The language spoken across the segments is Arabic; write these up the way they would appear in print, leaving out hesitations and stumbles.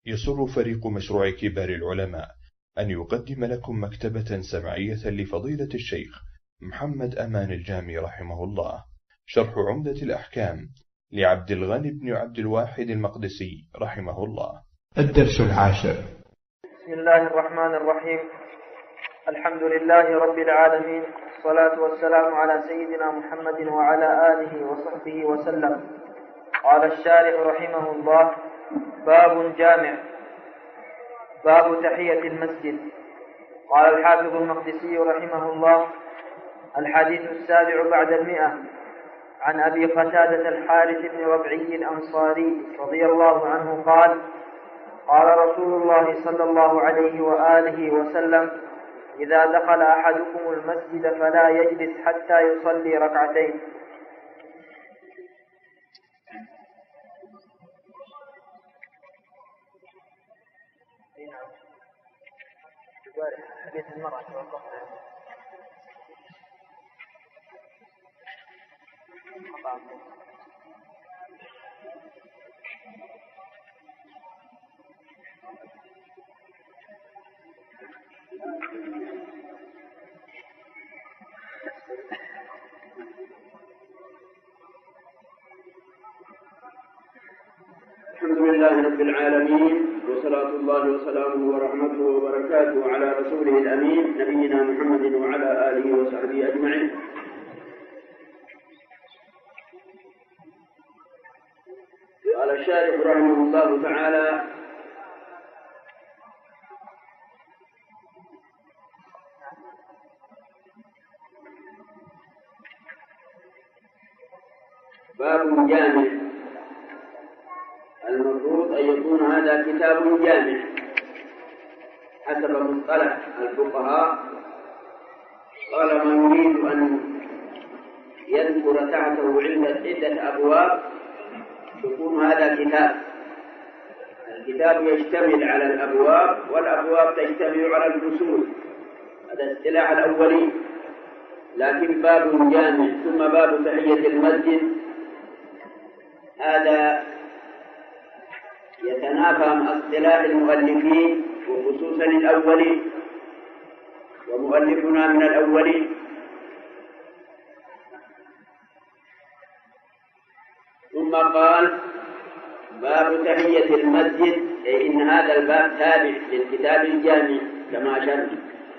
يسر فريق مشروع كبار العلماء أن يقدم لكم مكتبة سمعية لفضيلة الشيخ محمد أمان الجامي رحمه الله، شرح عمدة الأحكام لعبد الغني بن عبد الواحد المقدسي رحمه الله. الدرس 10. بسم الله الرحمن الرحيم. الحمد لله رب العالمين، والصلاة والسلام على سيدنا محمد وعلى آله وصحبه وسلم. قال الشارح رحمه الله: باب جامع، باب تحية المسجد. قال الحافظ المقدسي رحمه الله: الحديث 7 بعد 100 عن أبي قتادة الحارث بن ربعي الأنصاري رضي الله عنه قال: قال رسول الله صلى الله عليه وآله وسلم: إذا دخل أحدكم المسجد فلا يجلس حتى يصلي ركعتين. حديث المرأة الحمد لله رب العالمين، وصلاة الله وسلامه ورحمته وبركاته على رسوله الأمين نبينا محمد وعلى آله وصحبه أجمعين. قال الشارح رحمه الله تعالى: باب جامع. المفروض أن يكون هذا كتاب جامع حسب مصطلح الفقهاء. قال: من يريد أن يذكر تحته عدة أبواب يكون هذا كتاب. الكتاب يشتمل على الأبواب، والأبواب تشتمل على الفصول، هذا اصطلاح الأولين. لكن باب جامع ثم باب تحية المسجد هذا يتنافى مع اصطلاح المؤلفين، وخصوصا الأولين، ومؤلفنا من الأولين. ثم قال: باب تحية المسجد، أي إن هذا الباب تابع للكتاب الجامع كما أشرنا.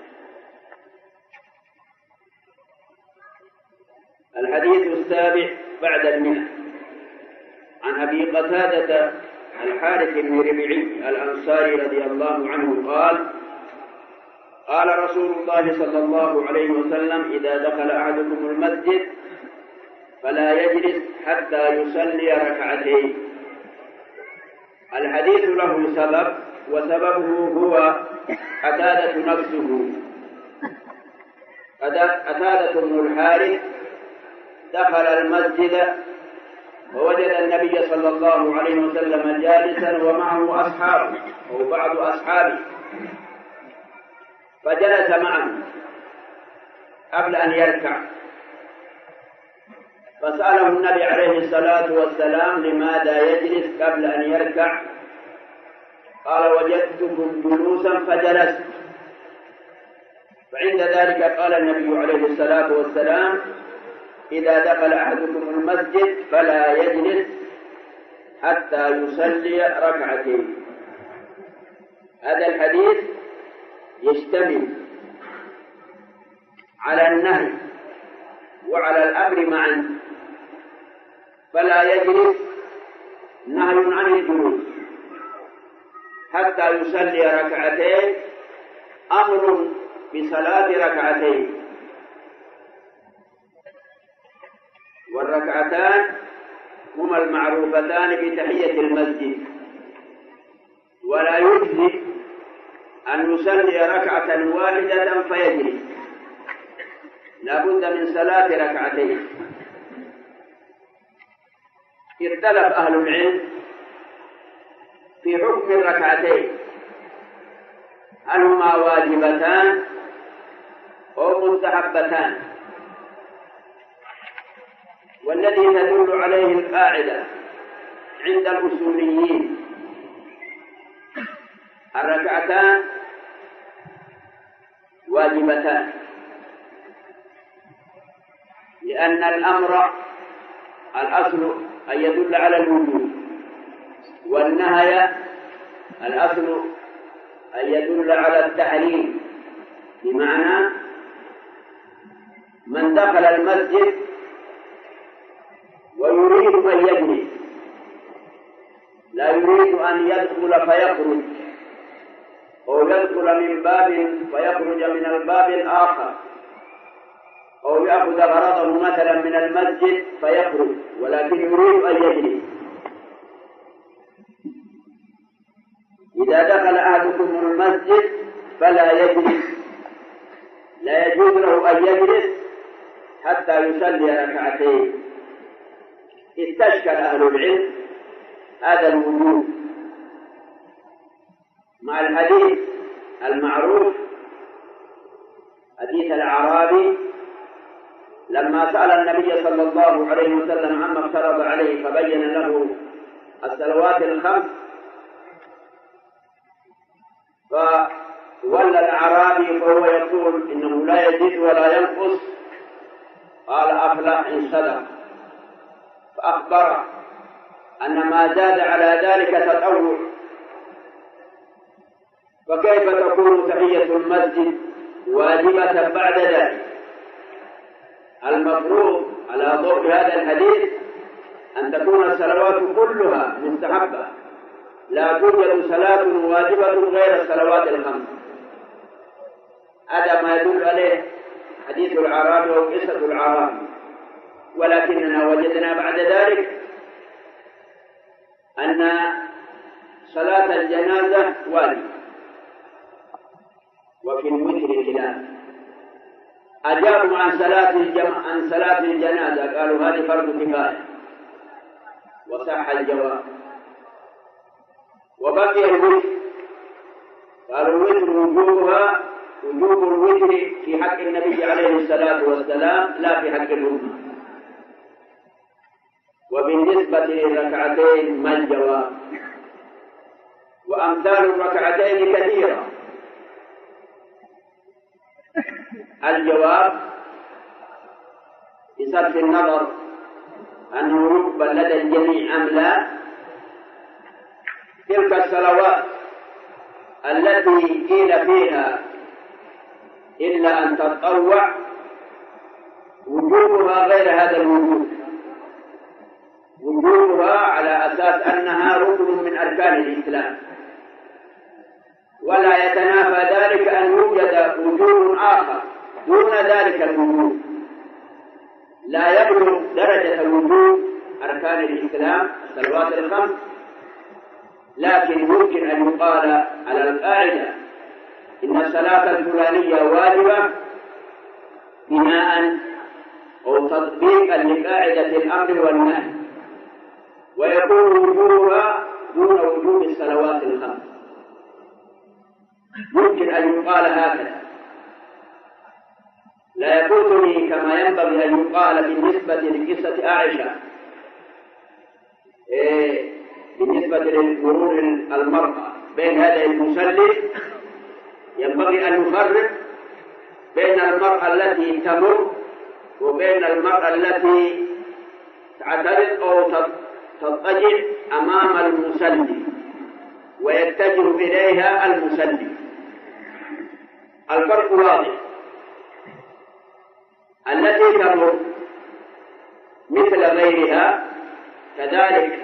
الحديث 7 بعد 100 عن أبي قتادة الحارث بن ربعي الأنصاري رضي الله عنه قال: قال رسول الله صلى الله عليه وسلم: إذا دخل أحدكم المسجد فلا يجلس حتى يصلي ركعتين. الحديث له سبب، وسببه هو قتادة نفسه. قتادة بن الحارث دخل المسجد ووجد النبي صلى الله عليه وسلم جالسا ومعه أصحابه أو بعض أصحابه، فجلس معه قبل أن يركع، فسأله النبي عليه الصلاة والسلام: لماذا يجلس قبل أن يركع؟ قال: وجدتكم جلوسا فجلست. فعند ذلك قال النبي عليه الصلاة والسلام: إذا دخل أحدكم المسجد فلا يجلس حتى يصلي ركعتين. هذا الحديث يشتمل على النهي وعلى الأمر معا. فلا يجلس نهي عن الجلوس حتى يصلي ركعتين، أمر بصلاة ركعتين. والركعتان هما المعروفتان بتحية المسجد، ولا يجزي أن يصلي ركعة واحدة فيجلس، لا بد من صلاة ركعتين. اختلف أهل العلم في حكم الركعتين، هل هما واجبتان أو مستحبتان؟ والذي تدل عليه القاعدة عند الأصوليين الركعتان واجبتان، لأن الأمر الأصل أن يدل على الوجوب، والنهي الأصل أن يدل على التحريم، بمعنى من دخل المسجد ويريد أن يجلس، لا يريد أن يدخل فيخرج، أو يدخل من باب فيخرج من الباب الآخر، أو يأخذ غرضه مثلا من المسجد فيخرج، ولكن يريد أن يجلس. إذا دخل أحدكم المسجد فلا يجلس، لا يجوز له أن يجلس حتى يصلي ركعتين. استشكل أهل العلم هذا الوجوب مع الحديث المعروف، حديث الأعرابي لما سأل النبي صلى الله عليه وسلم عما افترض عليه فبين له الصلوات الخمس، فولى الأعرابي فهو يقول إنه لا يزيد ولا ينقص، قال أفلح إن صدق، فأخبر أن ما زاد على ذلك تطوع، فكيف تكون تحية المسجد واجبة بعد ذلك؟ المفروض على ضوء هذا الحديث أن تكون الصلوات كلها مستحبة، لا توجد صلاة واجبة غير الصلوات الخمس. هذا ما يدل عليه حديث الأعرابي وقصة الأعرابي، ولكننا وجدنا بعد ذلك أن صلاة الجنازة واجبة، وفي الوتر خلاف. أجابوا عن صلاة الجنازة، قالوا هذه فرض كفاية، وصح الجواب. وبقي الوتر، قالوا الوتر وجوب الوتر في حق النبي عليه الصلاة والسلام، لا في حق الأمة. وبالنسبة للركعتين ما الجواب؟ وأمثال الركعتين كثيرة. الجواب بصرف النظر أنه يقبل لدى الجميع أم لا، تلك الصلوات التي قيل فيها إلا أن تتطوع وجوبها غير هذا الوجوب، وجوبها على أساس أنها ركن من أركان الإسلام، ولا يتنافى ذلك أن يوجد وجوب آخر دون ذلك الوجوب لا يبلغ درجة وجوب أركان الإسلام الصلوات الخمس، لكن يمكن أن يقال على القاعدة إن الصلاة الفلانية واجبة بناء أو تطبيقا لقاعدة الأمر والنهي، ويكون وجوبها دون وجوب الصلوات الخمس. يمكن أن يقال هكذا، لا يفوتني كما ينبغي أن يقال بالنسبة لقصة عائشة بالنسبة لمرور المرأة بين هذا المصلي. ينبغي أن نفرق بين المرأة التي تمر وبين المرأة التي تعترض أو تضطجع أمام المصلي ويتجه إليها المصلي. الفرق واضح. التي تمر مثل غيرها كذلك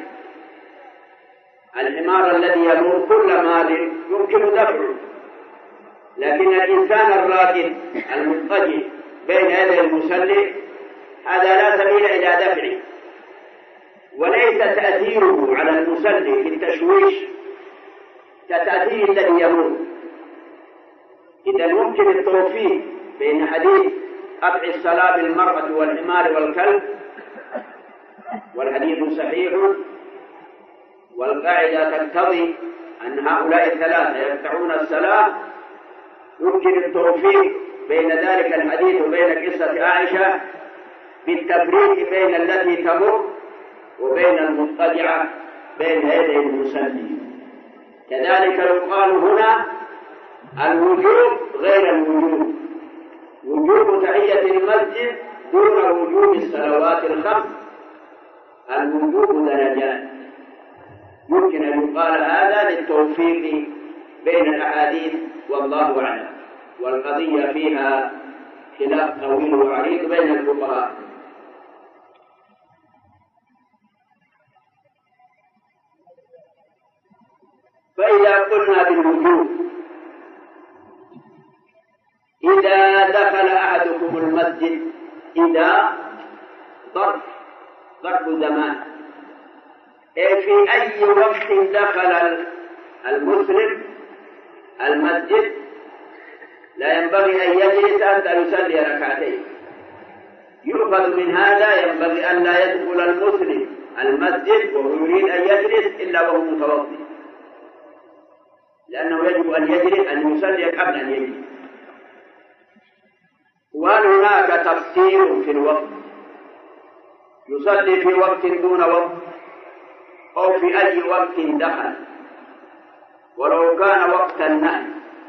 الحمار الذي يمر كل مال يمكن دفعه، لكن الإنسان الراكد المضطجع بين يدي المصلي هذا لا سبيل إلى دفعه، وليس تأثيره على المصلي في التشويش كتأثير الذي يمر. إذا ممكن التوفيق بين حديث قطع الصلاة بالمرأة والحمار والكلب، والحديث صحيح، والقاعدة تقتضي أن هؤلاء الثلاثة يقطعون الصلاة. يمكن التوفيق بين ذلك الحديث وبين قصة عائشة بالتفريق بين التي تمر وبين المضطجعة بين يدي المصلي، كذلك يقال هنا الوجوب غير الوجوب، وجوب تحية المسجد دون وجوب الصلوات الخمس، الوجوب درجات. يمكن أن يقال هذا للتوفيق بين الأحاديث والله أعلم، والقضية فيها خلاف طويل وعريض بين الفقهاء. فإذا قلنا بالوجوب، إذا دخل أحدكم المسجد، إذا ظرف زمان، في أي وقت دخل المسلم المسجد لا ينبغي أن يجلس حتى يصلي ركعتين. يؤخذ من هذا ينبغي أن لا يدخل المسلم المسجد وهو يريد أن يجلس إلا وهو متوضئ، لأنه يجب أن يجلس أن يصلي قبل أن يجلس. وهل هناك تفسير في الوقت؟ يصلي في وقت دون وقت أو في أي وقت دخل ولو كان وقت النهي؟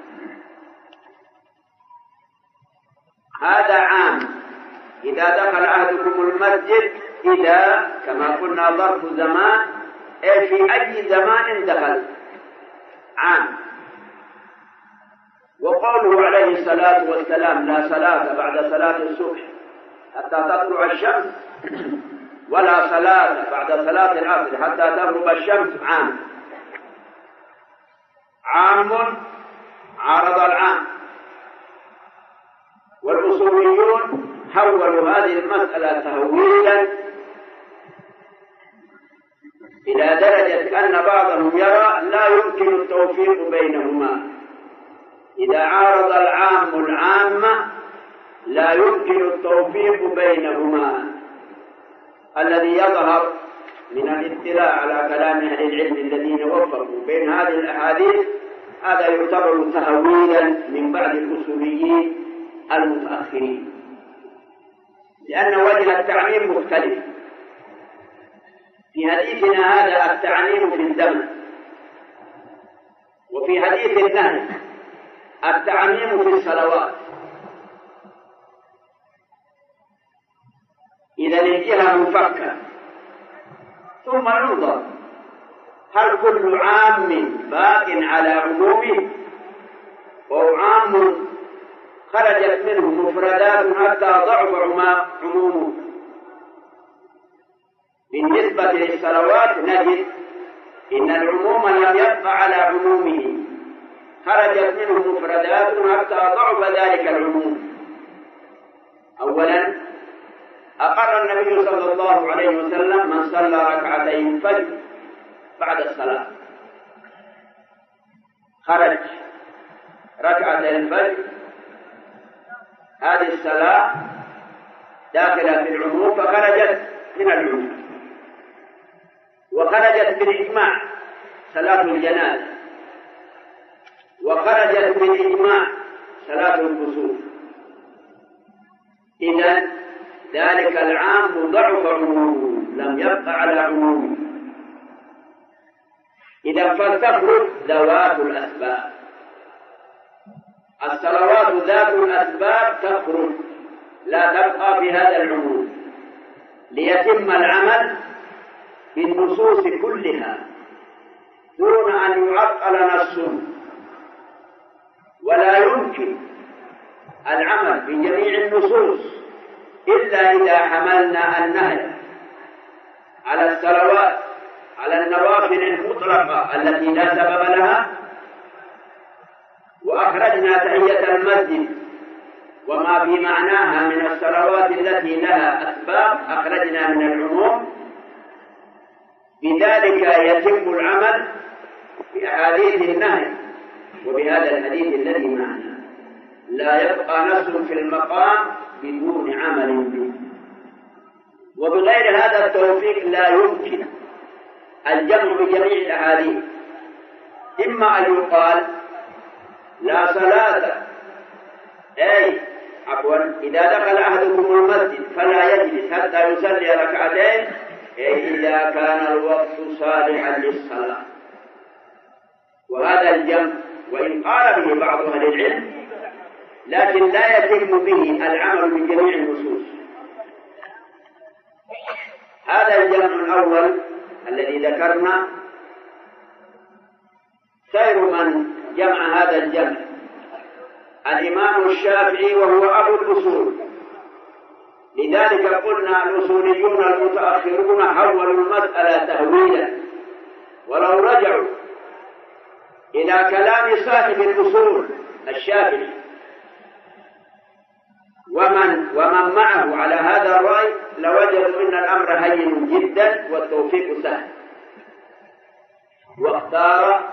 هذا عام. إذا دخل أحدكم المسجد، إذا كما قلنا ظرف زمان، في أي زمان دخل، عام. وقوله عليه الصلاة والسلام لا صلاة بعد صلاة الصبح حتى تطلع الشمس، ولا صلاة بعد صلاة العصر حتى تغرب الشمس، عام عارض العام. والأصوليون حولوا هذه المسألة تهويلا إلى درجة أن بعضهم يرى لا يمكن التوفيق بينهما. إذا عارض العام العامة لا يمكن التوفيق بينهما. الذي يظهر من الاطلاع على كلام أهل العلم الذين وفقوا بين هذه الأحاديث هذا يعتبر تهويلا من بعض الأصوليين المتأخرين، لأن وجه التعميم مختلف. في حديثنا هذا التعميم في الزمن، وفي حديث النهي التعميم في الصلوات. إذا الجهة مفكة، ثم ننظر هل كل عام باق على عمومه أو عام خرجت منه مفردات حتى ضعف عمومه. بالنسبة للصلوات نجد إن العموم لم يبقى على عمومه، خرجت منه مفردات حتى ضعف ذلك العموم. أولا أقر النبي صلى الله عليه وسلم من صلى ركعتين الفجر بعد الصلاة، خرج ركعتين الفجر، هذه الصلاة داخلة في العموم فخرجت من العموم. وخرجت بالإجماع صلاة الجنازة، وخرجت بالإجماع صلاة الكسوف. إذن ذلك العام ضعف عمومه، لم يبقى على عمومه. إذا فلتخرج ذوات الأسباب، الصلوات ذات الأسباب تخرج، لا تبقى في هذا العموم، ليتم العمل بالنصوص كلها دون أن يعطل نص. ولا يمكن العمل بجميع النصوص إلا إذا حملنا النهي على الصلوات على النوافل المطلقة التي لا سبب لها، وأخرجنا تحية المسجد وما في معناها من الصلوات التي لها أسباب أخرجنا من العموم. بذلك يتم العمل بأحاديث النهي وبهذا الحديث الذي معنا، لا يبقى نص في المقام بدون عمل به. وبغير هذا التوفيق لا يمكن الجمع بجميع الأحاديث. إما أن يقال لا صلاة، إذا دخل أحدكم المسجد فلا يجلس حتى يصلي ركعتين، إذا كان الوقت صالحا للصلاة. وهذا الجمع وإن قال به بعض أهل العلم لكن لا يتم به العمل من جميع النصوص. هذا الجمع الأول الذي ذكرنا خير من جمع هذا الجمع الإمام الشافعي وهو أبو الأصول. لذلك قلنا الأصوليون المتأخرون حولوا المسألة تهويلا، ولو رجعوا إلى كلام صاحب الأصول الشافعي ومن معه على هذا الرأي لوجدوا أن الأمر هين جدا والتوفيق سهل. واختار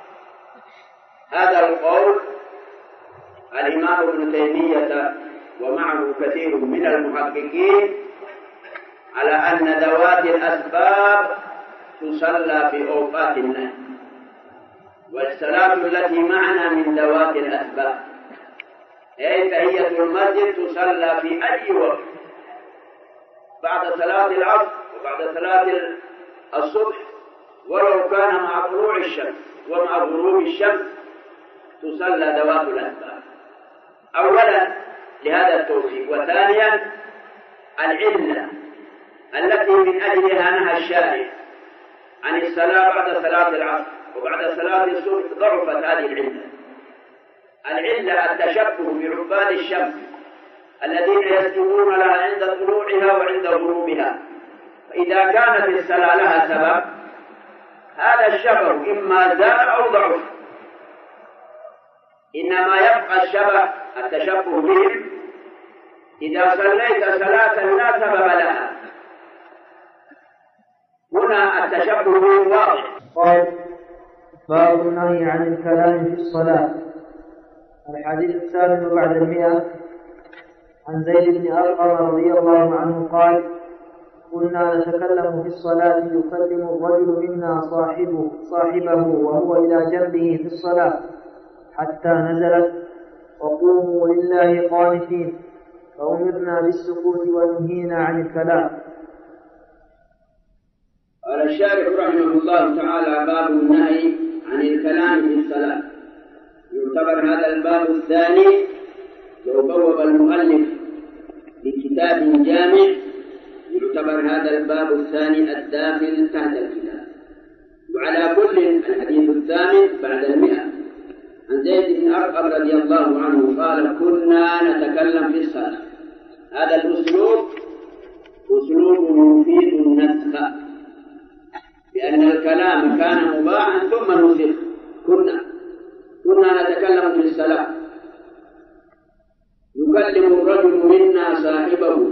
هذا القول الإمام ابن تيمية ومعه كثير من المحققين على أن ذوات الأسباب تصلى في أوقات النهي، والصلاة التي معنا من ذوات الأسباب أي تحية المسجد تصلى في أي وقت بعد صلاة العصر وبعد صلاة الصبح، ولو كان مع طلوع الشمس ومع غروب الشمس تصلى ذوات الأسباب. أولا لهذا التوفيق، وثانيا العلة التي من أجلها نهى الشارع عن الصلاة بعد صلاة العصر وبعد صلاة الصبح ضعفت هذه العلة التشبه بعباد الشمس الذين يسجدون لها عند طلوعها وعند غروبها. فإذا كانت الصلاة لها سبب هذا الشبه إما زال أو ضعف، إنما يبقى التشبه بهم إذا صليت صلاة لا سبب لها. هنا التشبه بهم واضح. قال باب النهي عن الكلام في الصلاة. الحديث الثامن بعد 100 عن زيد بن أرقم رضي الله عنه قال كنا نتكلم في الصلاة يكلم الرجل منا صاحبه وهو إلى جنبه في الصلاة حتى نزلت وقوموا لله قانتين، فأمرنا بالسكوت ونهينا عن الكلام. قال الشارح رحمه الله تعالى باب النهي عن الكلام في الصلاة. يعتبر هذا الباب الثاني لو بوب المؤلف بكتاب جامع، يعتبر هذا الباب الثاني الداخل تحت الكتاب. وعلى كل الحديث الثامن بعد 100 عن زيد بن أرقم رضي الله عنه قال كنا نتكلم في الصلاة. هذا الأسلوب أسلوب يفيد النسخ، لأن الكلام كان مباحا ثم نسخ. كنا نتكلم في الصلاة يكلم الرجل منا صاحبه،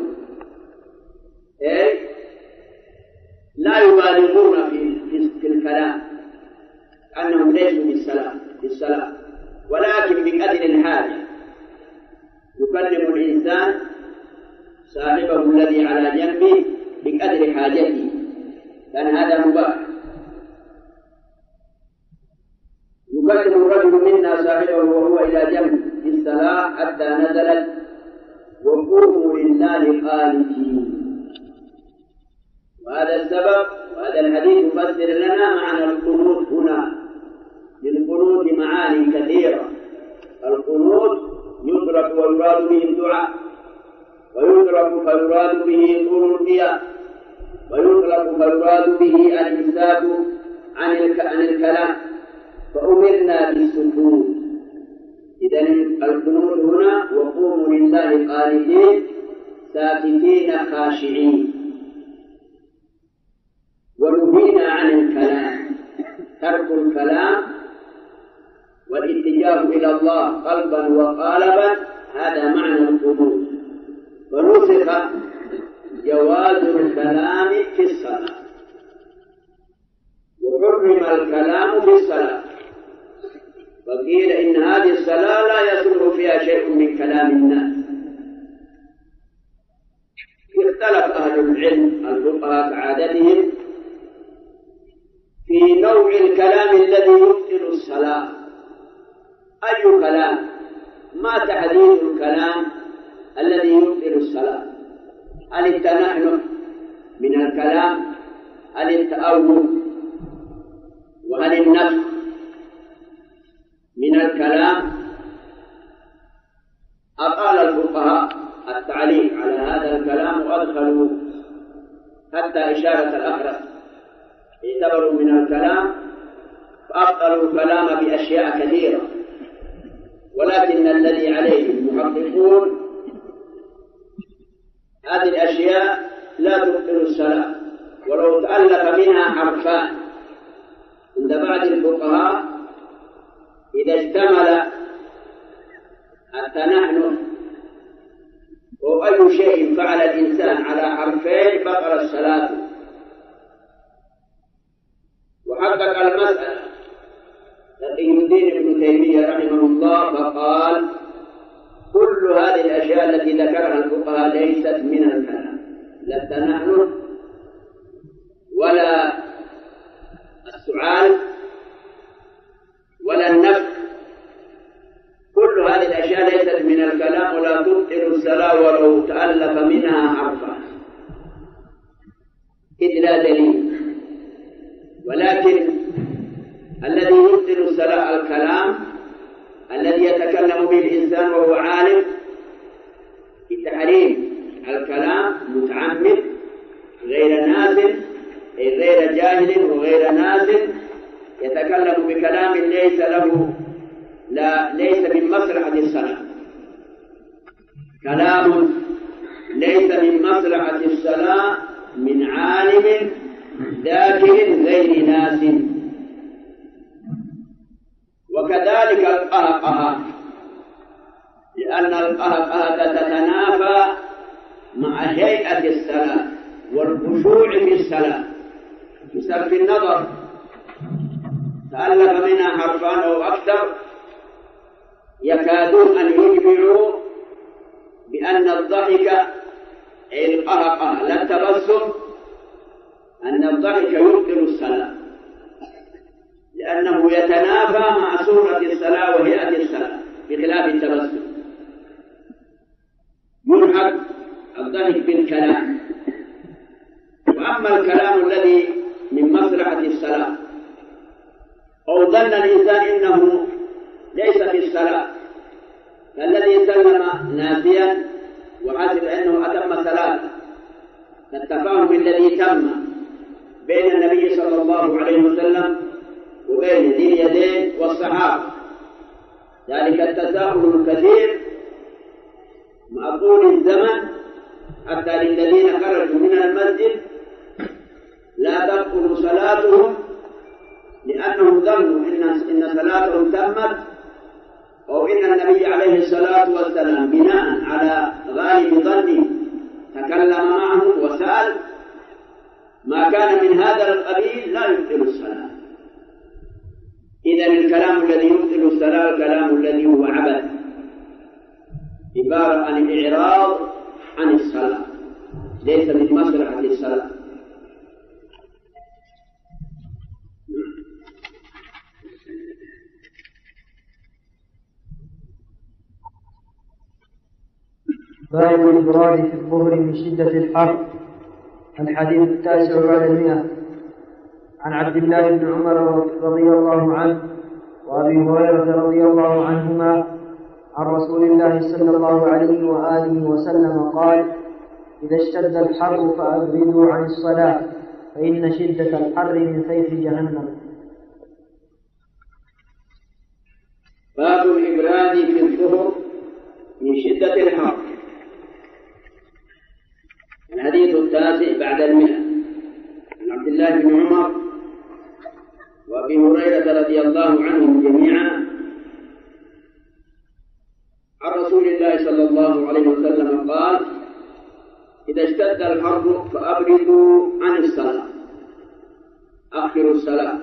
لا يبالغون في الكلام أنهم ليسوا بالصلاة ولكن بقدر الحاجة يكلم الإنسان صاحبه الذي على جنبه بقدر حاجته، لأن هذا مباح. يكلم الرجل منا صاحبه وهو إلى جنب في الصلاة حتى نزلت وقوموا لله قانتين. وهذا السبب وهذا الحديث يفسر لنا معنى القنوت هنا. للقنوت معاني كثيرة. القنوت يدرك ويراد به الدعاء، ويدرك فيراد به طول القيام، ويدرك فيراد به الإمساك عن الكلام، فأمرنا بالسكوت. إذن القنوت هنا وقوموا لله قانتين ساكتين خاشعين. ونهينا عن الكلام، ترك الكلام والاتجاه إلى الله قلبا وقالبا، هذا معنى القنوت. ونسخ جواز الكلام في الصلاة، وحرم الكلام في الصلاة، وقيل إن هذه الصلاة لا يصلح فيها شيء من كلام الناس. اختلف أهل العلم الفقهاء كعادتهم في نوع الكلام الذي يبطل الصلاة. أي كلام؟ ما تحديد الكلام الذي يبطل الصلاة؟ هل التنحنح من الكلام؟ هل التأول؟ وهل النفخ؟ الكلام أطال الفقهاء التعليق على هذا الكلام وأدخلوا حتى إشارة الأخرس، اعتبروا من الكلام فأبطلوا الكلام بأشياء كثيرة، ولكن الذي عليه المحققون هذه الأشياء لا تبطل الصلاة ولو تألف منها حرفان. عند بعض الفقهاء إذا اشتمل التنحنح أو أي شيء فعل الإنسان على حرفين بطل الصلاة. وحقق المسألة تقي الدين ابن تيمية رحمه الله فقال كل هذه الأشياء التي ذكرها الفقهاء ليست من الكلام، لا التنحنح ولا السعال ولا النفخ، كل هذه الأشياء ليست من الكلام ولا تبطل الصلاة ولو تألف منها حرفا، إذ لا دليل. ولكن الذي يبطل الصلاة الكلام الذي يتكلم به الإنسان وهو عالم بتحريم الكلام متعمد غير نازل، أي غير جاهل وغير نازل، يتكلم بكلام ليس من مصلحة الصلاة، كلام ليس من مصلحة الصلاة من عالم ذاكر غير ناس. وكذلك القهقه، لأن القهقه تتنافى مع هيئة الصلاة والخشوع في الصلاة بسبب النظر، تألف منها حرفان أو أكثر يكادون أن يجمعوا بأن الضحك أي القهقه لا التبسم أن الضحك يبطل الصلاة، لأنه يتنافى مع صورة الصلاة وهيئة الصلاة بخلاف التبسم. يلحق الضحك بالكلام. وأما الكلام الذي من مصلحة الصلاة أو ظن الإنسان إنه ليس في الصلاة فالذي سلم ناسيا وحسب أنه أتم صلاة، التفاهم الذي تم بين النبي صلى الله عليه وسلم وبين ذي اليدين والصحابة، ذلك التساهل الكثير مع طول الزمن حتى للذين خرجوا من المسجد لا تبطل صلاتهم لأنهم ظنوا إن صلاتهم تمت، أو إن النبي عليه الصلاة والسلام بناء على غالب ظنه تكلم معهم وسأل، ما كان من هذا القبيل لا يبطل الصلاة. إذن الكلام الذي يبطل الصلاة الكلام الذي هو عبث، عبارة عن الإعراض عن الصلاة، ليس من مصلحة الصلاة. باب الإبراد في الظهر من شدة الحر. الحديث 9 عن عبد الله بن عمر رضي الله عنه وأبي هريرة رضي الله عنهما عن رسول الله صلى الله عليه وآله وسلم قال: إذا اشتد الحر فأبردوا عن الصلاة فإن شدة الحر من فيح جهنم. باب الإبراد في الظهر من شدة الحر. الحديث 9 بعد 100 عن عبد الله بن عمر وأبي هريرة رضي الله عنهم جميعا عن رسول الله صلى الله عليه وسلم قال: إذا اشتد الحر فأبردوا عن الصلاة، أخروا الصلاة،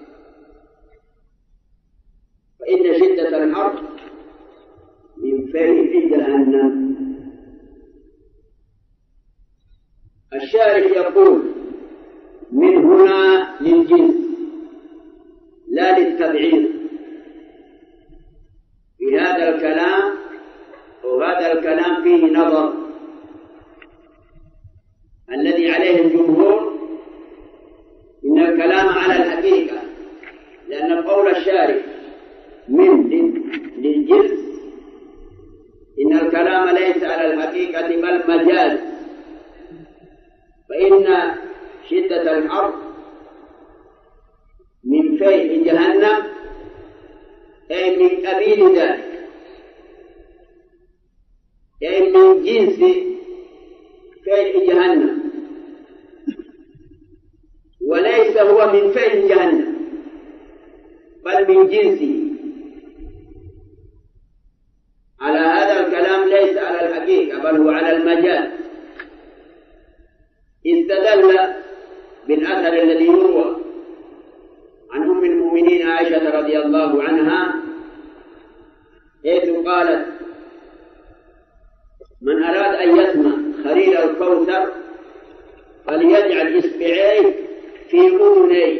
فإن شدة الحر من فيح جهنم. الشارح يقول: من هنا للجنس لا للتبعيض في هذا الكلام، وهذا الكلام فيه نظر. الذي عليه الجمهور إن الكلام على الحقيقة، لأن قول الشارح من الجنس إن الكلام ليس على الحقيقة بل مجاز، فإن شدة الحر من فيح جهنم أي من قبيل ذلك، أي من جنس فيح جهنم، وليس هو من فيح جهنم بل من جنسه. على هذا الكلام ليس على الحقيقة بل هو على المجاز. استدل بالأثر الذي يروى عن أم المؤمنين عائشة رضي الله عنها حيث قالت: من أراد أن يسمع خرير الكوثر فليجعل إصبعيه في أذنيه.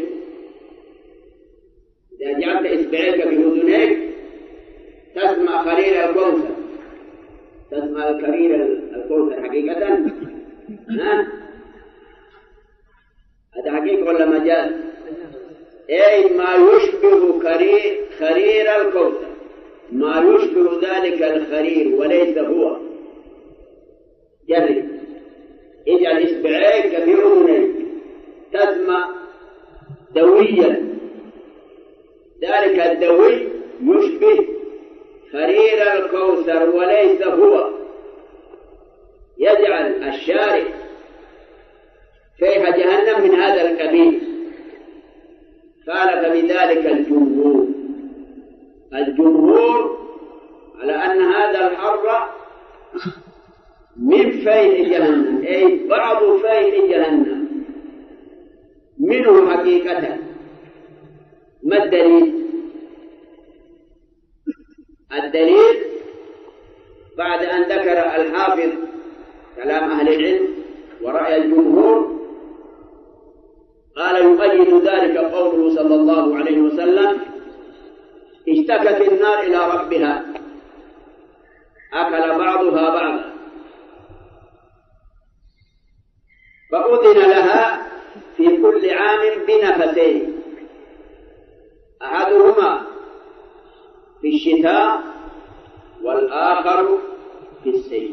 إذا جعلت إصبعيك في أذنيك تسمع خرير الكوثر، تسمع خرير الكوثر حقيقة. هذا حقيقة ولا مجاز؟ أي ما يشبه خرير الكوثر، ما يشبه ذلك الخرير وليس هو. جرب، اجعل إصبعيك في أذنيك تسمع دويا، ذلك الدوي يشبه خرير الكوثر وليس هو. يجعل الشارع فيها جهنم من هذا القبيل. خالف بذلك الجمهور على أن هذا الحر من فيح جهنم، أي بعض فيح جهنم منه حقيقة. ما الدليل؟ الدليل بعد أن ذكر الحافظ كلام أهل العلم ورأي الجمهور قال: يؤيد ذلك قوله صلى الله عليه وسلم: اشتكت النار إلى ربها أكل بعضها بعضا فأذن لها في كل عام بنفسين، أحدهما في الشتاء والآخر في الصيف.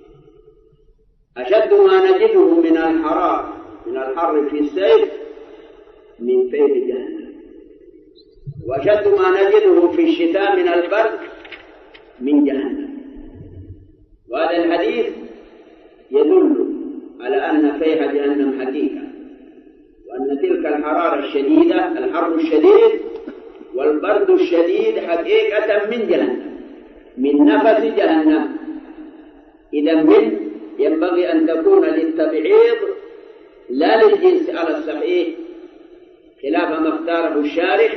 أشد ما نجده من الحر في الصيف من فيح جهنم، وأشد ما نجده في الشتاء من البرد من جهنم. وهذا الحديث يدل على أن فيح جهنم حقيقة، وأن تلك الحرارة الشديدة، الحر الشديد والبرد الشديد حقيقة من جهنم، من نفس جهنم. إذا ينبغي أن تكون للتبعيض لا للجنس على الصحيح، خلاف ما اختاره الشارع،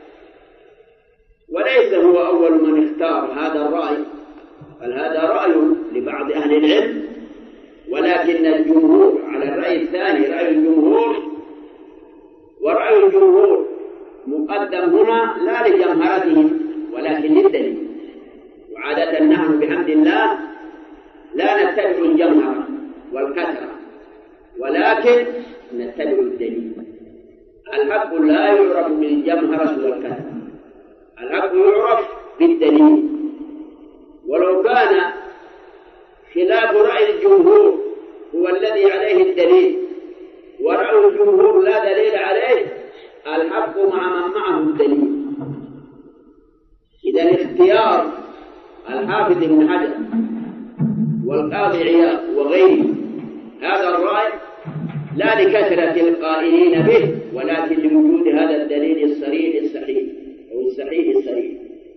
وليس هو أول من اختار هذا الرأي، بل هذا رأي لبعض أهل العلم، ولكن الجمهور على الرأي الثاني رأي الجمهور، ورأي الجمهور مقدم هنا لا لجمهرتهم ولكن للدليل. وعادة نحن بحمد الله لا نتبع الجمهرة والكثرة، ولكن نتبع الدليل. الحق لا يعرف بالجمهرة والكثرة، الحق يعرف بالدليل. ولو كان خلاف رأي الجمهور هو الذي عليه الدليل، ورأي الجمهور لا دليل عليه، الحق مع من معه الدليل. إذا اختيار الحافظ ابن حجر والقاضي عياض وغيره هذا الرأي لا لكثرة القائلين به، ولكن لوجود هذا الدليل الصريح الصحيح أو الصحيح الصريح.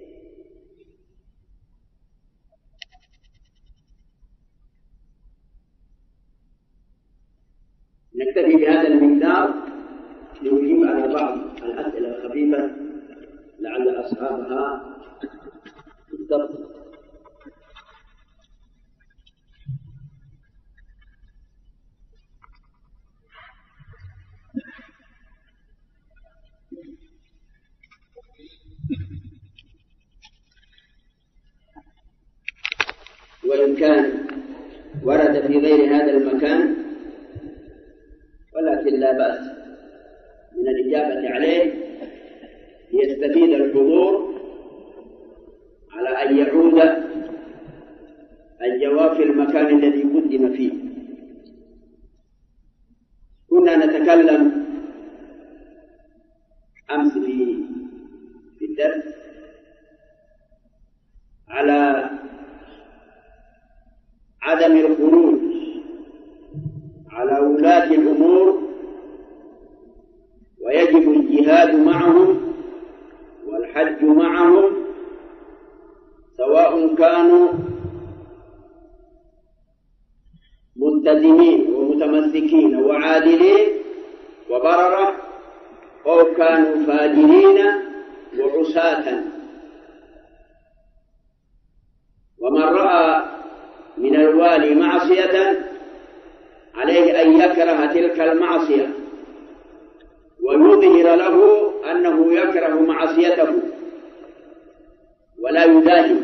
نكتفي بهذا المقدار لنجيب على بعض الأسئلة الخفيفة لعل أصحابها بالضبط. وإن كان ورد في غير هذا المكان ولكن لا بأس من الإجابة عليه ليستفيد الحضور على أن أن يعود الجواب في المكان الذي قدم فيه. كنا نتكلم أمس في الدرس على عدم الخروج على ولاة الأمور، ويجب الجهاد معهم والحج معهم، سواء كانوا ملتزمين ومتمسكين وعادلين وبررة، أو كانوا فاجرين وعساة. ومن رأى من الوالي معصية عليه أن يكره تلك المعصية ويظهر له أنه يكره معصيته ولا يداهن،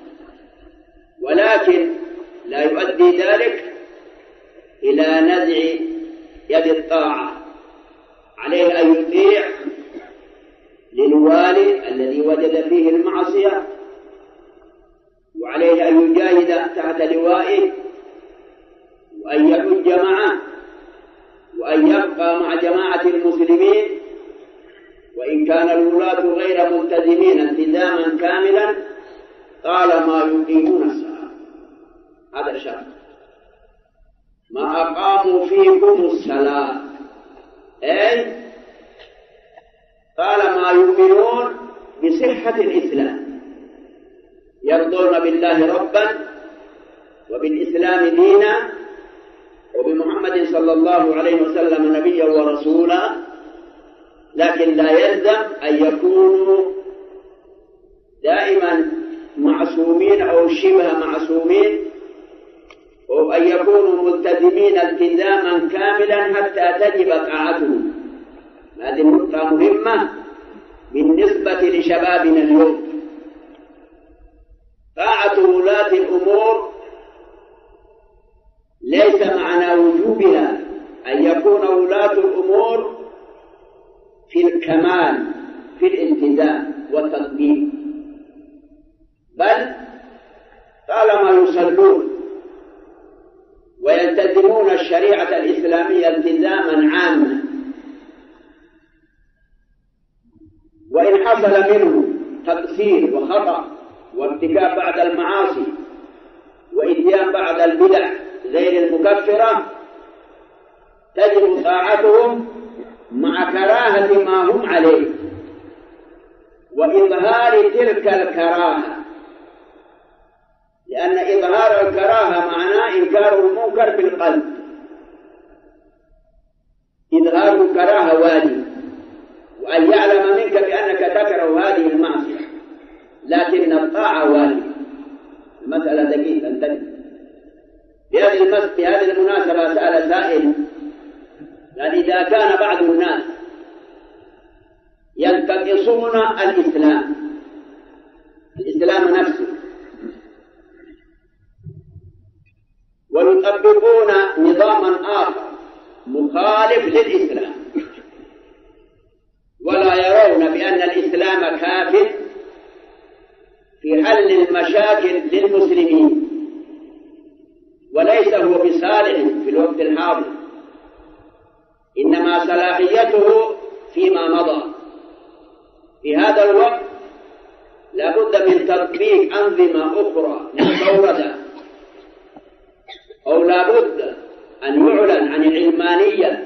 ولكن لا يؤدي ذلك إلى نزع يد الطاعة. عليه أن يطيع للوالي الذي وجد فيه المعصية، وعليه أن يجاهد تحت لوائه، وأن يحج معه، وأن يبقى مع جماعة المسلمين، وإن كان الولاة غير ملتزمين التزاما كاملا طالما يقيمون الصلاة. هذا شرط، ما أقاموا فيكم الصلاة، أي طالما يؤمنون بصحة الإسلام، يرضون بالله ربا وبالإسلام دينا وبمحمد صلى الله عليه وسلم نبيا ورسولا، لكن لا يلزم أن يكونوا دائما معصومين أو شبه معصومين، أو أن يكونوا ملتزمين التزاما كاملا حتى تجب طاعتهم. هذه النقطة مهمة بالنسبة لشبابنا اليوم. طاعة ولاة الأمور ليس معنى وجوبها أن يكون ولاة الأمور في الكمال في الالتزام والتطبيق، بل طالما يصلون ويلتزمون الشريعة الإسلامية التزاما عاما، وإن حصل منه تقصير وخطأ وارتكاب بعض المعاصي وإتيان بعض البدع غير المكفرة، تجب طاعتهم مع كراهة ما هم عليه وإظهار تلك الكراهة، لأن إظهار الكراهة معناه إنكار المنكر بالقلب. إظهار الكراهة واجب، وأن يعلم منك بأنك تكره هذه المعصية، لكن الطاعة واجب. المسألة دقيقة تنتهي. بهذه المناسبة سأل سائل قال: إذا كان بعض الناس ينتقصون الإسلام نفسه ويطبقون نظاما آخر مخالف للإسلام، ولا يرون بأن الإسلام كاف في حل المشاكل للمسلمين، وليس هو بصالح في الوقت الحاضر، إنما صلاحيته فيما مضى. في هذا الوقت لا بد من تطبيق أنظمة أخرى مستوردة، أو لا بد أن يعلن عن العلمانية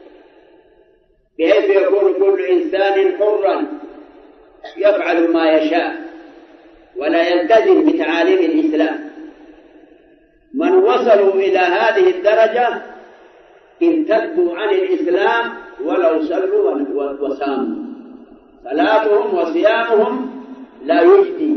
بحيث يكون كل إنسان حرا يفعل ما يشاء ولا يلتزم بتعاليم الإسلام. من وصلوا إلى هذه الدرجة ارتدوا عن الإسلام ولو صلوا وصاموا، صلاتهم وصيامهم لا يجدي،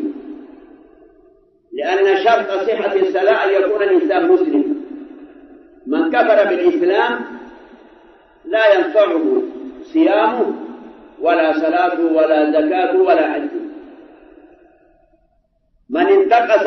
لأن شرط صحة الصلاة أن يكون الإنسان مسلم. من كفر بالإسلام لا ينفعه صيامه ولا صلاته ولا زكاته ولا حجه. من انتقص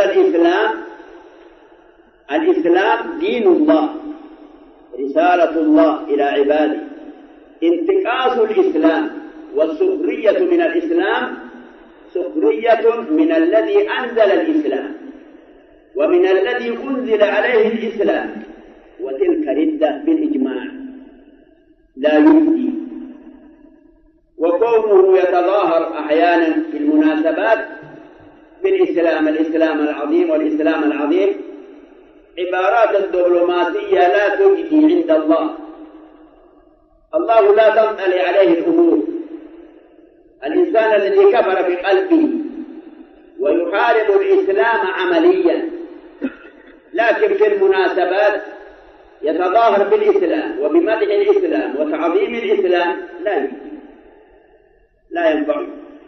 الإسلام دين الله، رسالة الله إلى عباده. انتقاص الإسلام والسخرية من الإسلام سخرية من الذي أنزل الإسلام ومن الذي أنزل عليه الإسلام، وتلك ردة بالإجماع لا يجدي. وكونه يتظاهر أحيانا في المناسبات بالإسلام، الإسلام العظيم والإسلام العظيم، عبارات الدبلوماسية لا تجدي عند الله. الله لا تنطلي عليه الأمور. الإنسان الذي كفر بقلبه ويحارب الإسلام عمليا لكن في المناسبات يتظاهر بالإسلام وبمدح الإسلام وتعظيم الإسلام لا ينفع.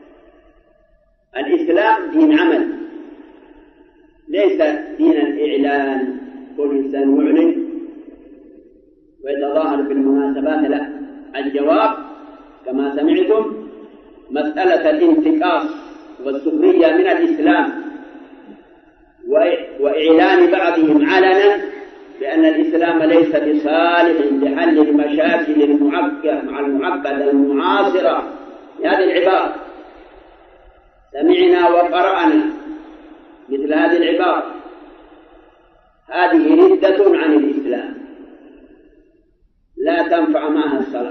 الإسلام دين عمل ليس دين الإعلان. كل إنسان يعلن ويتظاهر بالمناسبات، لا. الجواب كما سمعتم مسألة الانتقاص والسخرية من الإسلام وإعلان بعضهم علنا بأن الإسلام ليس بصالح لحل المشاكل المعقدة المعاصرة. هذه العبارة سمعنا وقرأنا مثل هذه العبارة، هذه ردة عن الإسلام لا تنفع معها الصلاة.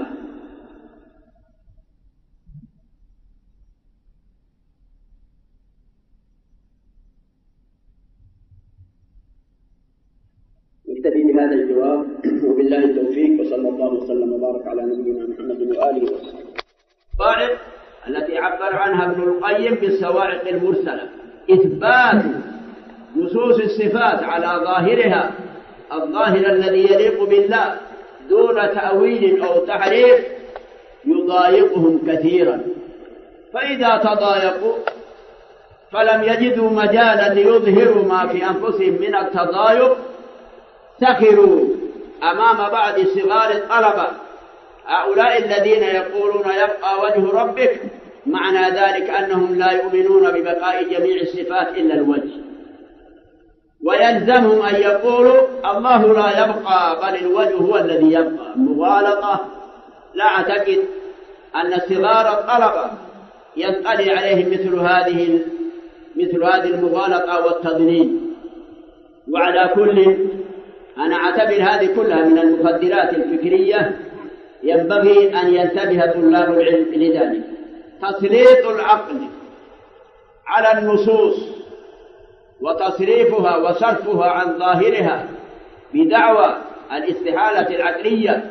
نكتفي بهذا الجواب، وبالله التوفيق، وصلى الله وسلم وبارك على نبينا محمد وآله وسلم. الصواعق التي عبر عنها ابن القيم بالصواعق المرسلة إثبات نصوص الصفات على ظاهرها الظاهر الذي يليق بالله دون تأويل أو تحريف يضايقهم كثيرا، فإذا تضايقوا فلم يجدوا مجالا ليظهروا ما في أنفسهم من التضايق سخروا أمام بعض صغار الطلبة هؤلاء الذين يقولون يبقى وجه ربك، معنى ذلك أنهم لا يؤمنون ببقاء جميع الصفات إلا الوجه، ويلزمهم أن يقولوا الله لا يبقى بل الوجه هو الذي يبقى. مغالطة لا أعتقد أن صغار الطلبة ينطلي عليهم مثل هذه المغالطة والتضليل. وعلى كل أنا أعتبر هذه كلها من المخدرات الفكرية ينبغي أن ينتبه طلاب العلم لذلك. تسليط العقل على النصوص وتصريفها وصرفها عن ظاهرها بدعوى الاستحالة العقلية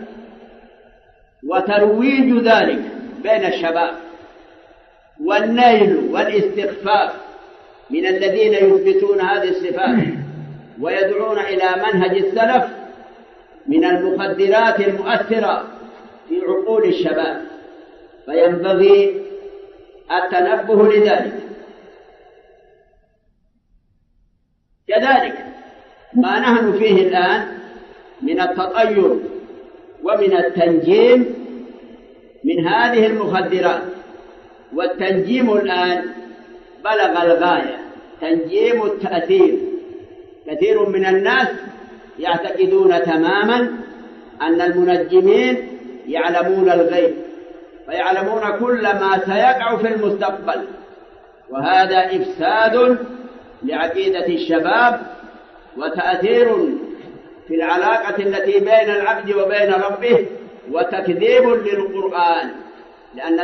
وترويج ذلك بين الشباب والنيل والاستخفاف من الذين يثبتون هذه الصفات ويدعون إلى منهج السلف من المخدرات المؤثرة في عقول الشباب، فينبغي التنبه لذلك. كذلك ما نحن فيه الآن من التطير ومن التنجيم من هذه المخدرات، والتنجيم الآن بلغ الغاية، تنجيم التأثير. كثير من الناس يعتقدون تماما أن المنجمين يعلمون الغيب فيعلمون كل ما سيقع في المستقبل، وهذا إفساد لعقيدة الشباب وتأثير في العلاقة التي بين العبد وبين ربه وتكذيب للقرآن، لأن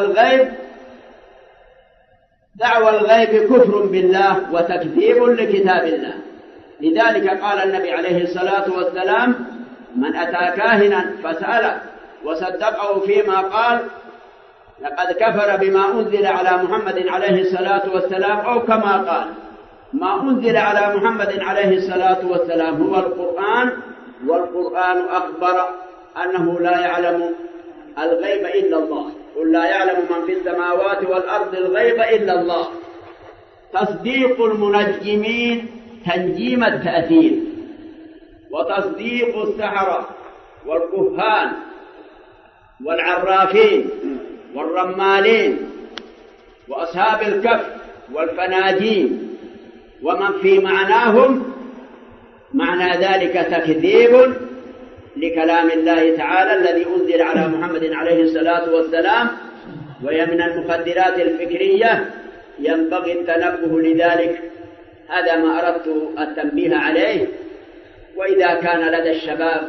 دعوى الغيب كفر بالله وتكذيب لكتاب الله. لذلك قال النبي عليه الصلاة والسلام: من أتى كاهنا فسأله وصدقه فيما قال لقد كفر بما أنزل على محمد عليه الصلاة والسلام، أو كما قال: ما أنزل على محمد عليه الصلاة والسلام هو القرآن، والقرآن أخبر أنه لا يعلم الغيب إلا الله، قل لا يعلم من في السماوات والأرض الغيب إلا الله. تصديق المنجمين تنجيم التأثير، وتصديق السحرة والكهان والعرافين والرمالين وأصحاب الكف والفناجين ومن في معناهم، معنى ذلك تكذيب لكلام الله تعالى الذي أنزل على محمد عليه الصلاة والسلام، وهي من المخدرات الفكرية ينبغي التنبه لذلك. هذا ما أردت التنبيه عليه. وإذا كان لدى الشباب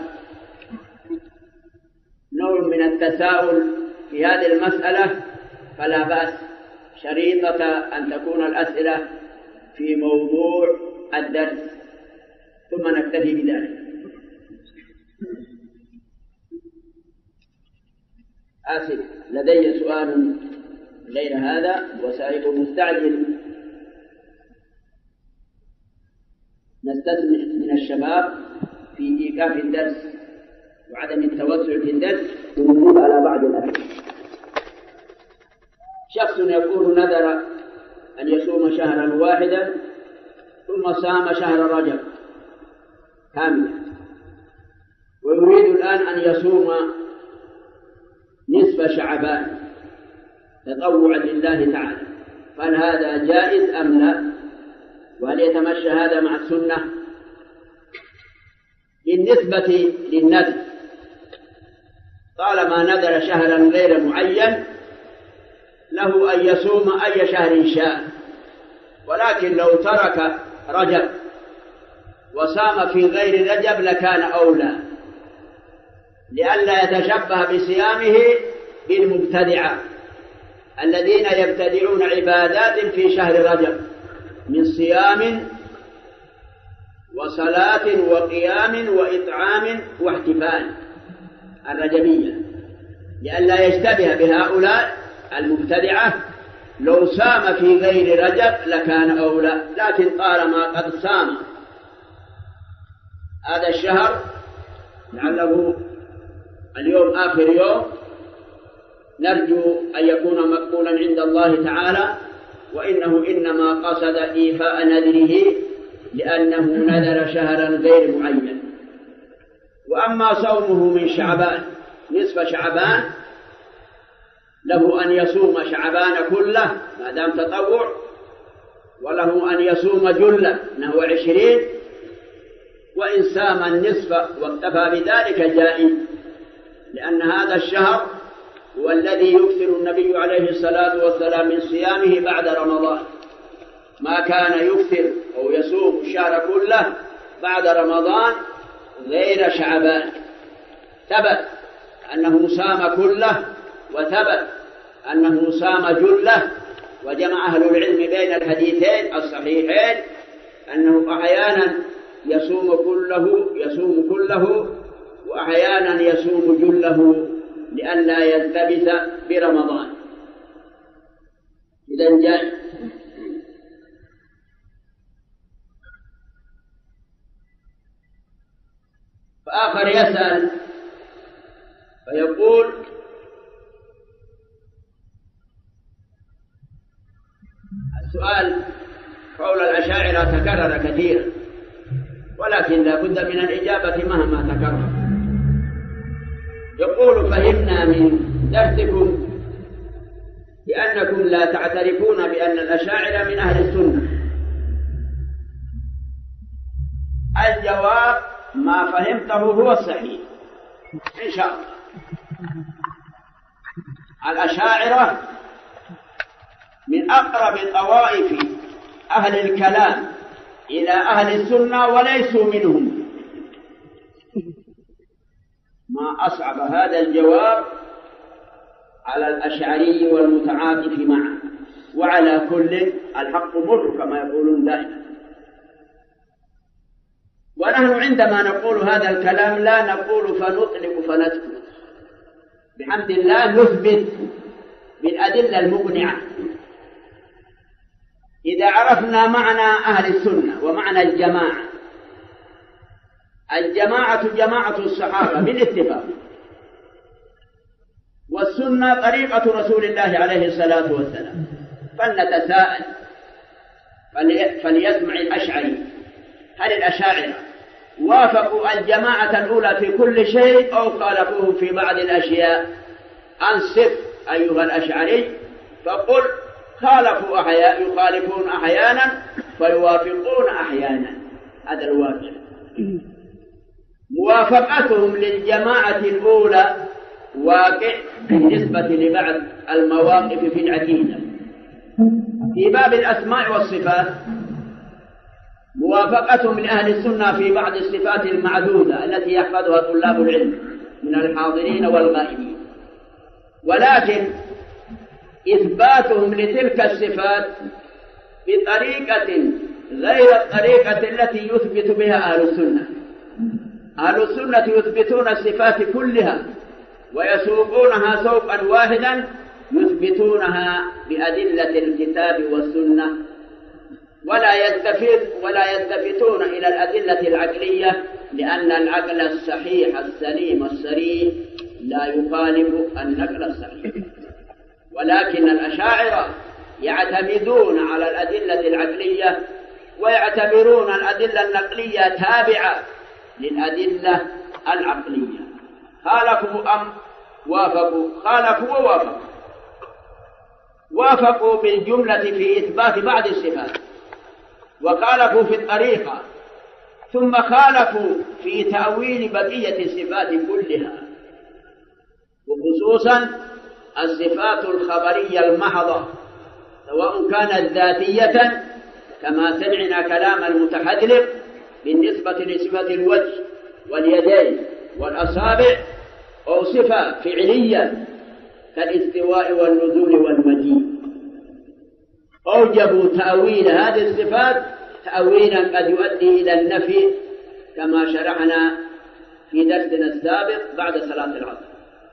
نوع من التساؤل في هذه المسألة فلا بأس، شريطة أن تكون الأسئلة في موضوع الدرس، ثم نكتفي بذلك. آسف، لدي سؤال غير هذا وسائل مستعجل. نستسمع من الشباب في إيقاف الدرس وعدم التوسع في الدرس ونجيب على بعض الأسئلة. شخص يقول نذر أن يصوم شهرا واحدا ثم صام شهر رجب كاملا، ويريد الآن أن يصوم نصف شعبان تطوعا لله تعالى، فهل هذا جائز أم لا؟ وهل يتمشى هذا مع السنة؟ بالنسبة للنذر، طالما نذر شهرا غير معين له أن يصوم أي شهر شاء، ولكن لو ترك رجب وصام في غير رجب لكان أولى، لئلا يتشبه بصيامه بالمبتدعة الذين يبتدعون عبادات في شهر رجب من صيام وصلاة وقيام وإطعام واحتفال الرجبية، لئلا يشتبه بهؤلاء المبتدعة. لو صام في غير رجب لكان أولى، لكن طالما قد صام هذا الشهر لعله اليوم آخر يوم، نرجو أن يكون مقبولا عند الله تعالى، وإنه إنما قصد إيفاء نذره لأنه نذر شهرا غير معين. وأما صومه من شعبان نصف شعبان له أن يصوم شعبان كله ما دام تطوع، وله أن يصوم جلة نحو 20، وإن صام النصف واكتفى بذلك جائز، لأن هذا الشهر هو الذي يكثر النبي عليه الصلاة والسلام من صيامه بعد رمضان، ما كان يكثر أو يصوم الشهر كله بعد رمضان غير شعبان. ثبت أنه صام كله، وثبت أنه صام جله، وجمع أهل العلم بين الحديثين الصحيحين أنه أحيانا يصوم كله وأحيانا يصوم جله لئلا يلتبس برمضان. إذن جاء فآخر يسأل فيقول السؤال حول الأشاعرة تكرر كثيرا، ولكن لا بد من الإجابة مهما تكرر. يقول فهمنا من درسكم بأنكم لا تعترفون بأن الأشاعرة من أهل السنة. الجواب ما فهمته هو الصحيح إن شاء الله. الأشاعرة من أقرب طوائف أهل الكلام إلى أهل السنة وليسوا منهم. ما أصعب هذا الجواب على الأشعري والمتعاطف معه، وعلى كل الحق مر كما يقولون دائما. ونحن عندما نقول هذا الكلام لا نقول فنطلق فنسكت، بحمد الله نثبت بالأدلة المقنعة. إذا عرفنا معنى أهل السنة ومعنى الجماعة، الجماعة جماعة الصحابة بالاتفاق، والسنة طريقة رسول الله عليه الصلاة والسلام. فلنتساءل فليسمع الأشعري، هل الأشاعرة وافقوا الجماعة الأولى في كل شيء أو خالفوه في بعض الأشياء؟ أنصف أيها الأشعري فقل خالفوا يخالفون أحيانا فيوافقون أحيانا، هذا الواقع. موافقتهم للجماعة الأولى واقع بالنسبة لبعض المواقف في العقيدة، في باب الأسماء والصفات موافقتهم لأهل السنة في بعض الصفات المعدودة التي يحفظها طلاب العلم من الحاضرين والغائبين، ولكن إثباتهم لتلك الصفات بطريقة غير الطريقة التي يثبت بها أهل السنة. أهل السنة يثبتون الصفات كلها ويسوقونها سوقا واحدا، يثبتونها بأدلة الكتاب والسنة، ولا يلتفتون إلى الأدلة العقلية، لأن العقل الصحيح السليم الصريح لا يخالف النقل الصحيح. ولكن الأشاعرة يعتمدون على الأدلة العقلية ويعتبرون الأدلة النقلية تابعة للأدلة العقلية. خالفوا أم وافقوا؟ خالفوا ووافقوا. وافقوا بالجملة في إثبات بعض الصفات، وخالفوا في الطريقة، ثم خالفوا في تأويل بقية الصفات كلها، وخصوصا الصفات الخبرية المحضة، سواء كانت ذاتية كما سمعنا كلام المتحدث بالنسبة لصفة الوجه واليدين والأصابع، أو صفة فعلية كالاستواء والنزول والمجيء. أوجبوا تأويل هذه الصفات تأويلا قد يؤدي إلى النفي، كما شرحنا في درسنا السابق بعد صلاة العصر.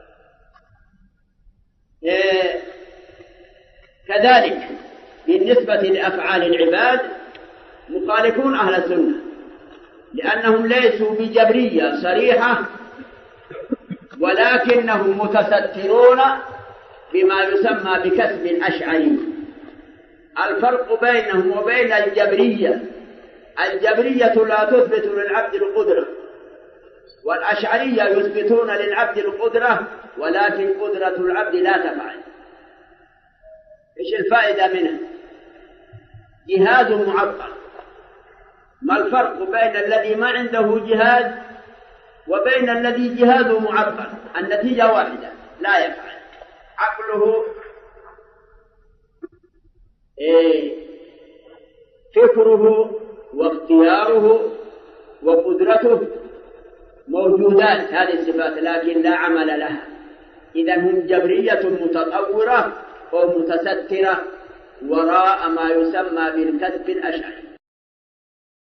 كذلك بالنسبة لأفعال العباد مخالفون أهل السنة، لأنهم ليسوا بجبرية صريحة، ولكنهم متسترون بما يسمى بكسب أشعري. الفرق بينهم وبين الجبرية: الجبرية لا تثبت للعبد القدرة، والأشعرية يثبتون للعبد القدرة، ولكن قدرة العبد لا تفعل. إيش الفائدة منه؟ جهاد معطل. ما الفرق بين الذي ما عنده جهاد وبين الذي جهاده معطل؟ النتيجة واحدة: لا يفعل. عقله، فكره واختياره وقدرته موجودات، هذه الصفات، لكن لا عمل لها. إذا هم جبرية متطورة أو متسترة وراء ما يسمى بالكسب الأشعري.